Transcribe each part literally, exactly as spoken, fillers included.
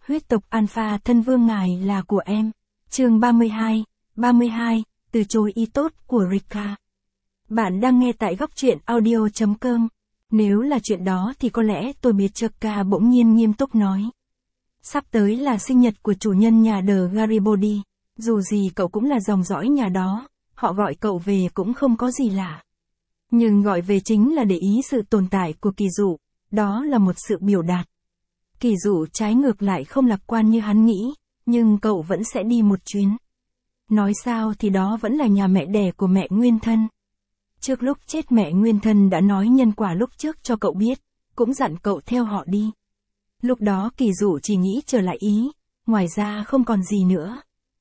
huyết tộc Alpha thân vương ngài là của em. Chương ba mươi hai, ba mươi hai, từ chối ý tốt của Rika. Bạn đang nghe tại góc truyện audio chấm com. Nếu là chuyện đó thì có lẽ tôi biết Chaka bỗng nhiên nghiêm túc nói. Sắp tới là sinh nhật của chủ nhân nhà The Garibaldi. Dù gì cậu cũng là dòng dõi nhà đó, họ gọi cậu về cũng không có gì lạ. Nhưng gọi về chính là để ý sự tồn tại của Kỳ Dụ, đó là một sự biểu đạt. Kỳ Dụ trái ngược lại không lạc quan như hắn nghĩ, nhưng cậu vẫn sẽ đi một chuyến. Nói sao thì đó vẫn là nhà mẹ đẻ của mẹ nguyên thân. Trước lúc chết mẹ nguyên thân đã nói nhân quả lúc trước cho cậu biết, cũng dặn cậu theo họ đi. Lúc đó Kỳ Dụ chỉ nghĩ trở lại Ý, ngoài ra không còn gì nữa.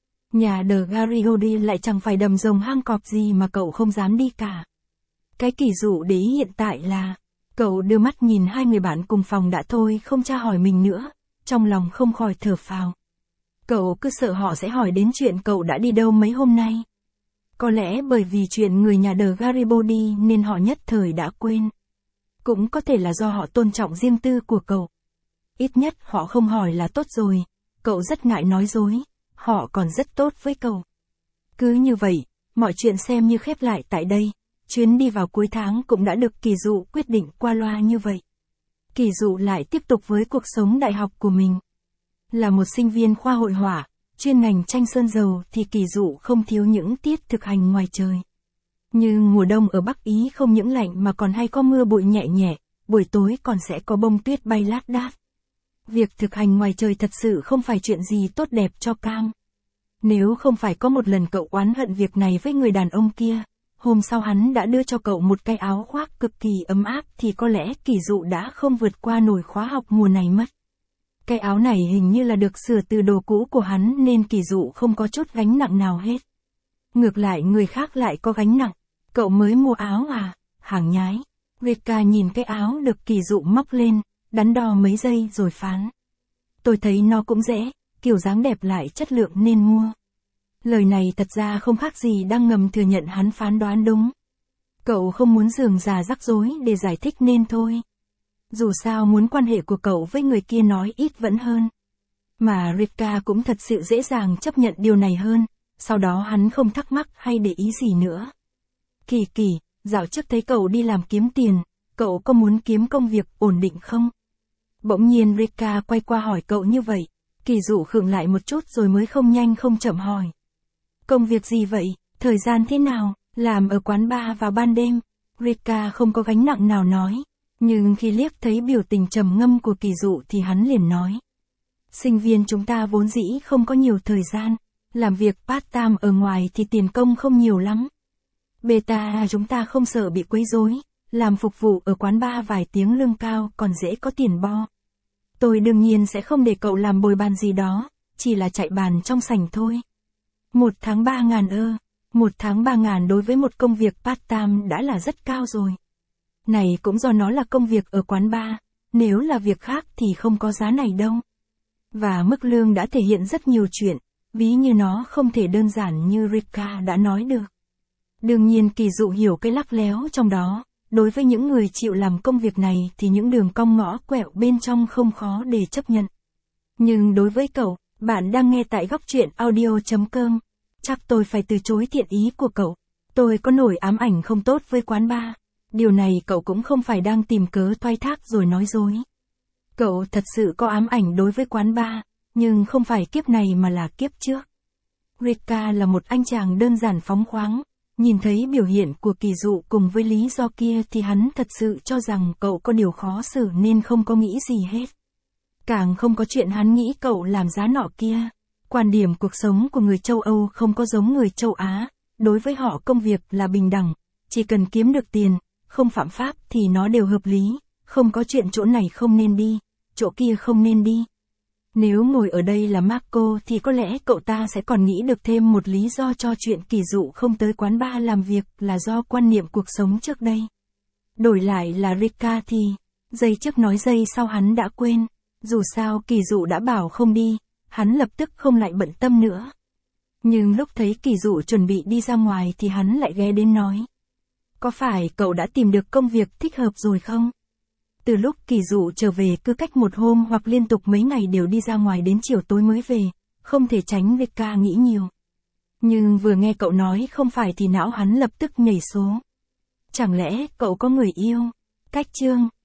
Nhà The Garibaldi lại chẳng phải đầm rồng hang cọp gì mà cậu không dám đi cả. Cái Kỳ Dụ để ý hiện tại là, cậu đưa mắt nhìn hai người bạn cùng phòng đã thôi không tra hỏi mình nữa, trong lòng không khỏi thở phào. Cậu cứ sợ họ sẽ hỏi đến chuyện cậu đã đi đâu mấy hôm nay. Có lẽ bởi vì chuyện người nhà The Garibaldi nên họ nhất thời đã quên. Cũng có thể là do họ tôn trọng riêng tư của cậu. Ít nhất họ không hỏi là tốt rồi, cậu rất ngại nói dối, họ còn rất tốt với cậu. Cứ như vậy, mọi chuyện xem như khép lại tại đây, chuyến đi vào cuối tháng cũng đã được Kỳ Dụ quyết định qua loa như vậy. Kỳ Dụ lại tiếp tục với cuộc sống đại học của mình. Là một sinh viên khoa hội họa, chuyên ngành tranh sơn dầu thì Kỳ Dụ không thiếu những tiết thực hành ngoài trời. Như mùa đông ở Bắc Ý không những lạnh mà còn hay có mưa bụi nhẹ nhẹ, buổi tối còn sẽ có bông tuyết bay lác đác. Việc thực hành ngoài trời thật sự không phải chuyện gì tốt đẹp cho Cam. Nếu không phải có một lần cậu oán hận việc này với người đàn ông kia, hôm sau hắn đã đưa cho cậu một cái áo khoác cực kỳ ấm áp thì có lẽ Kỳ Dụ đã không vượt qua nổi khóa học mùa này mất. Cái áo này hình như là được sửa từ đồ cũ của hắn nên Kỳ Dụ không có chút gánh nặng nào hết. Ngược lại người khác lại có gánh nặng. Cậu mới mua áo à? Hàng nhái. Rika nhìn cái áo được Kỳ Dụ móc lên, đắn đo mấy giây rồi phán. Tôi thấy nó cũng dễ, kiểu dáng đẹp lại chất lượng nên mua. Lời này thật ra không khác gì đang ngầm thừa nhận hắn phán đoán đúng. Cậu không muốn rườm rà rắc rối để giải thích nên thôi. Dù sao muốn quan hệ của cậu với người kia nói ít vẫn hơn. Mà Rika cũng thật sự dễ dàng chấp nhận điều này hơn, sau đó hắn không thắc mắc hay để ý gì nữa. Kỳ Kỳ, dạo trước thấy cậu đi làm kiếm tiền, cậu có muốn kiếm công việc ổn định không? Bỗng nhiên Rika quay qua hỏi cậu như vậy, Kỳ Dụ khựng lại một chút rồi mới không nhanh không chậm hỏi. Công việc gì vậy, thời gian thế nào, làm ở quán bar vào ban đêm? Rika không có gánh nặng nào nói, nhưng khi liếc thấy biểu tình trầm ngâm của Kỳ Dụ thì hắn liền nói. Sinh viên chúng ta vốn dĩ không có nhiều thời gian, làm việc part-time ở ngoài thì tiền công không nhiều lắm. Beta chúng ta không sợ bị quấy rối, làm phục vụ ở quán bar vài tiếng lương cao còn dễ có tiền bo. Tôi đương nhiên sẽ không để cậu làm bồi bàn gì đó, chỉ là chạy bàn trong sảnh thôi. Một tháng ba ngàn ơ, một tháng ba ngàn đối với một công việc part-time đã là rất cao rồi. Này cũng do nó là công việc ở quán bar, nếu là việc khác thì không có giá này đâu. Và mức lương đã thể hiện rất nhiều chuyện, ví như nó không thể đơn giản như Rika đã nói được. Đương nhiên Kỳ Dụ hiểu cái lắc léo trong đó, đối với những người chịu làm công việc này thì những đường cong ngõ quẹo bên trong không khó để chấp nhận. Nhưng đối với cậu, bạn đang nghe tại góc truyện audio chấm com, chắc tôi phải từ chối thiện ý của cậu. Tôi có nổi ám ảnh không tốt với quán bar. Điều này cậu cũng không phải đang tìm cớ thoái thác rồi nói dối. Cậu thật sự có ám ảnh đối với quán bar, nhưng không phải kiếp này mà là kiếp trước. Rika là một anh chàng đơn giản phóng khoáng, nhìn thấy biểu hiện của Kỳ Dụ cùng với lý do kia thì hắn thật sự cho rằng cậu có điều khó xử nên không có nghĩ gì hết. Càng không có chuyện hắn nghĩ cậu làm giá nọ kia. Quan điểm cuộc sống của người châu Âu không có giống người châu Á, đối với họ công việc là bình đẳng, chỉ cần kiếm được tiền, không phạm pháp thì nó đều hợp lý, không có chuyện chỗ này không nên đi, chỗ kia không nên đi. Nếu ngồi ở đây là Marco thì có lẽ cậu ta sẽ còn nghĩ được thêm một lý do cho chuyện Kỳ Dụ không tới quán bar làm việc là do quan niệm cuộc sống trước đây. Đổi lại là Rika thì, giây trước nói giây sau hắn đã quên, dù sao Kỳ Dụ đã bảo không đi, hắn lập tức không lại bận tâm nữa. Nhưng lúc thấy Kỳ Dụ chuẩn bị đi ra ngoài thì hắn lại ghé đến nói. Có phải cậu đã tìm được công việc thích hợp rồi không? Từ lúc Kỳ Dụ trở về cứ cách một hôm hoặc liên tục mấy ngày đều đi ra ngoài đến chiều tối mới về, không thể tránh Rika nghĩ nhiều. Nhưng vừa nghe cậu nói không phải thì não hắn lập tức nhảy số. Chẳng lẽ cậu có người yêu? Cách chương